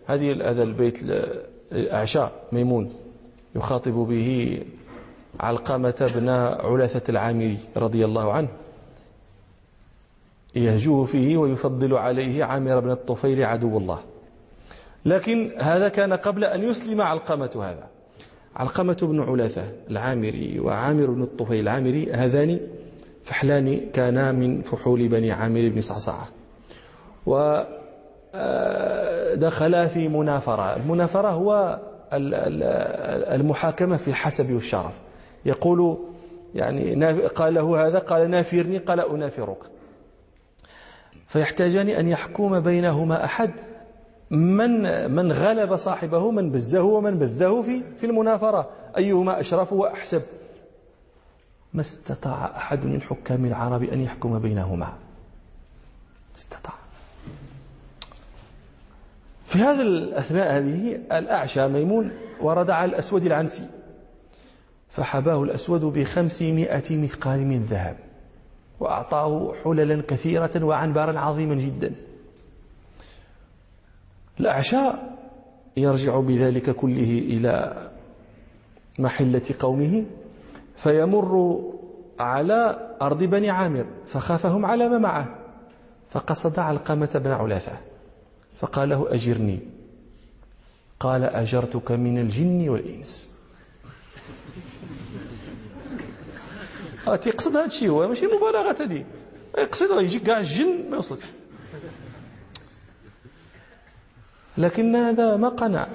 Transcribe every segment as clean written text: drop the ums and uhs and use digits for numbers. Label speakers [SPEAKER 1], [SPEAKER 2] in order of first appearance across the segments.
[SPEAKER 1] هذا البيت الأعشى ميمون يخاطب به علقمة بن علثة العامري رضي الله عنه، يهجوه فيه ويفضل عليه عامر بن الطفيل عدو الله. لكن هذا كان قبل أن يسلم علقمة. هذا علقمة بن علثة العامري وعامر بن الطفيل العامري، هذان فحلان كانا من فحول بني عامر بن صعصعة، ودخلا في منافرة. المنافرة هو المحاكمة في الحسب والشرف. يقول يعني قال له هذا، قال نافرني، قال أنافرك، فيحتاجان أن يحكم بينهما أحد من غلب صاحبه، من بزه ومن بذه في المنافرة، أيهما أشرف وأحسب. ما استطاع أحد من حكام العرب أن يحكم بينهما، استطاع. في هذا الأثناء هذه الأعشى ميمون ورد على الأسود العنسي، فحباه الأسود ب500 مثقال من ذهب، وأعطاه حللا كثيرة وعنبرا عظيما جدا. الأعشى يرجع بذلك كله إلى محلة قومه، فيمر على أرض بني عامر، فخافهم على ما معه، فقصد علقمة بن علثة فقال له أجرني، قال أجرتك من الجن والإنس. يقصد هذا الشيء، هو ماشي مبالغة هذه، يقصد يجي كاع الجن ما يوصلكش. لكن هذا ما قنع،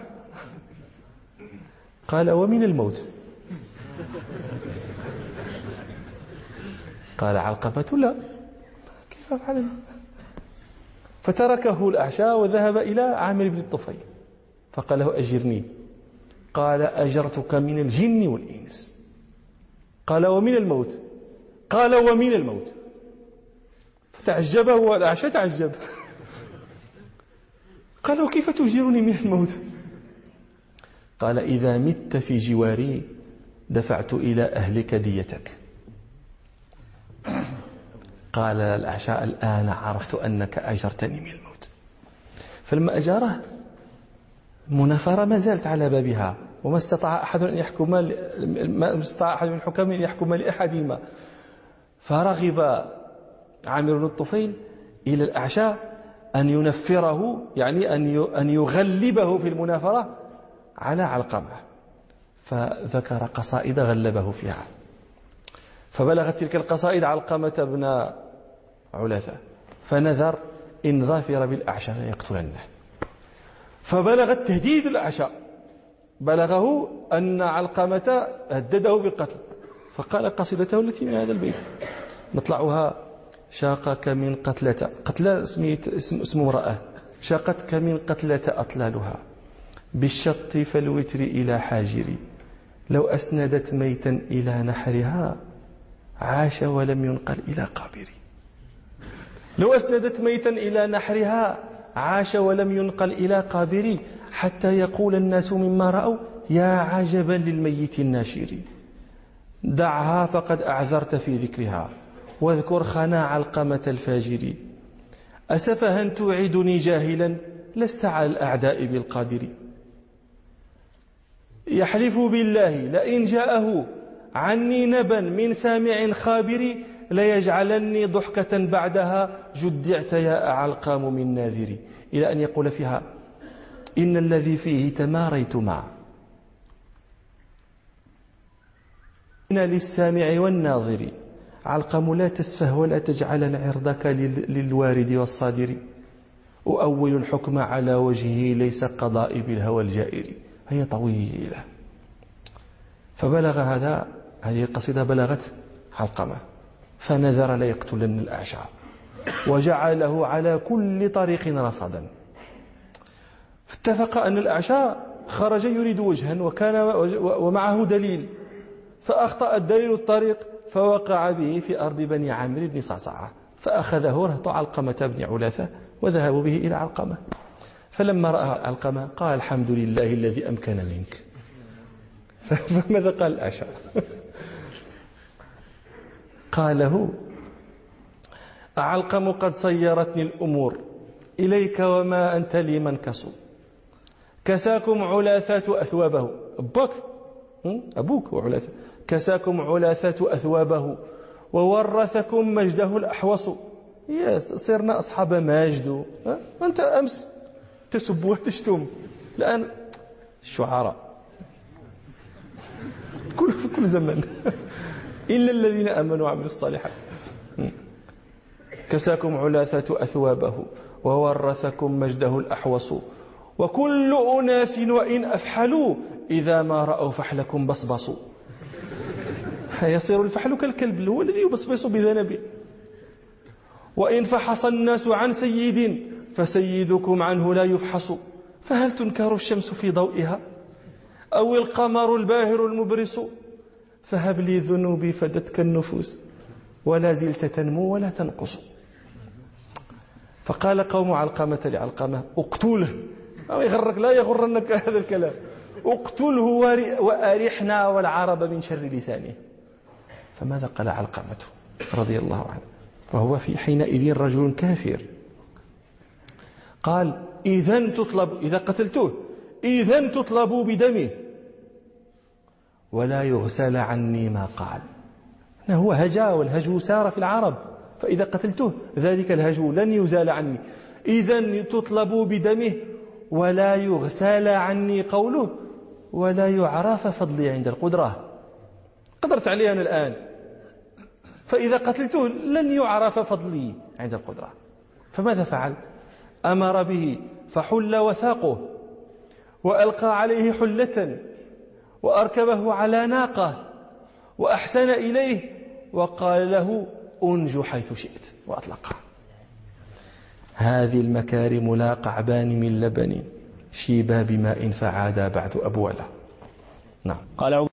[SPEAKER 1] قال ومن الموت؟ قال علقمة لا، كيف أفعل؟ فتركه الأعشى وذهب إلى عامر بن الطفيل فقال له أجرني، قال أجرتك من الجن والإنس. قال ومن الموت؟ قال ومن الموت. فتعجب هو الأعشى، تعجب، قال وكيف تجيرني من الموت؟ قال إذا مت في جواري دفعت إلى أهلك ديتك. قال الأعشى الآن عرفت أنك أجرتني من الموت. فلما أجاره المنافرة ما زالت على بابها، وما استطاع أحد أن يحكم، ما استطاع أحد من الحكام أن يحكم لأحدهما. فرغب عامر بن الطفيل إلى الأعشى أن ينفره، يعني أن يغلبه في المنافرة على علقمة، فذكر قصائد غلبه فيها. فبلغت تلك القصائد علقمة بن علثة، فنذر إن ظافر بالأعشى ليقتلنه. فبلغ التهديد الأعشى، بلغه أن علقمة هدده بالقتل، فقال قصيدته التي من هذا البيت نطلعها: شاقك من قتلة، قتلة اسم امرأة، شاقتك من قتلة أطلالها، بالشط فالوتر إلى حاجري، لو أسندت ميتا إلى نحرها عاش ولم ينقل إلى قابري. لو أسندت ميتا إلى نحرها عاش ولم ينقل إلى قابري، حتى يقول الناس مما رأوا يا عجبا للميت الناشر. دعها فقد أعذرت في ذكرها، واذكر خنا علقمة الفاجر. أسفها توعدني جاهلا، لست على الأعداء بالقادر. يحلف بالله لئن جاءه عني نبا من سامع خابر، ليجعلني ضحكة بعدها جدعت يا علقام من ناذري. إلى أن يقول فيها: إن الذي فيه تماريت معه إن للسامع والناظر. علقم لا تسفه ولا تجعلن عرضك للوارد والصادر. أؤول الحكم على وجهه ليس قضاء بالهوى الجائر. هي طويلة. فبلغ هذه القصيدة بلغت علقمة، فنذر ليقتلن الأعشى، وجعله على كل طريق رصدا. فاتفق أن الأعشى خرج يريد وجها ومعه دليل، فأخطأ الدليل الطريق، فوقع به في أرض بني عامر بن صعصعة، فأخذه رهط علقمة بن علثة وذهبوا به إلى علقمة. فلما رأى علقمة قال: الحمد لله الذي أمكن منك. فماذا قال الأعشى؟ قال له: علقم قد صيرتني الأمور إليك وما أنت لي منكس. كساكم علاثة أثوابه، أبوك وعلاثة، كساكم علاثة أثوابه وورثكم مجده الأحوص. صرنا أصحاب ماجد. أنت أمس تسب وتشتم، الآن الشعراء في كل زمن إلا الذين آمنوا وعملوا الصالحات. كساكم علاثة أثوابه وورثكم مجده الأحوص وكل أناس وإن أفحلوا إذا ما رأوا فحلكم بصبصوا. يصير الفحل كالكلب، هو الذي يبصبص بذنبه. وإن فحص الناس عن سيد فسيدكم عنه لا يفحص. فهل تنكر الشمس في ضوئها أو القمر الباهر المبرس؟ فهب لي ذنوبي فدتك النفوس ولا زلت تنمو ولا تنقص. فقال قوم علقمة لعلقمة اقتله، أو يغرك لا يغرنك هذا الكلام، اقتله وأرحنا والعرب من شر لسانه. فماذا قال علقمة رضي الله عنه وهو في حينئذ رجل كافر؟ قال إذا قتلته إذن تطلبوا بدمه ولا يغسل عني ما قال. هو هجا، والهجو سار في العرب، فإذا قتلته ذلك الهجو لن يزال عني. إذن تطلبوا بدمه ولا يغسل عني قوله ولا يعرف فضلي عند القدرة. قدرت عليه أنا الآن، فإذا قتلته لن يعرف فضلي عند القدرة. فماذا فعل؟ أمر به فحل وثاقه وألقى عليه حلة وأركبه على ناقة وأحسن إليه وقال له أنج حيث شئت وأطلقه. هذه المكارم لا قعبان من لبن شيبا بماء فعادا بعد أبولا. نعم.
[SPEAKER 2] قال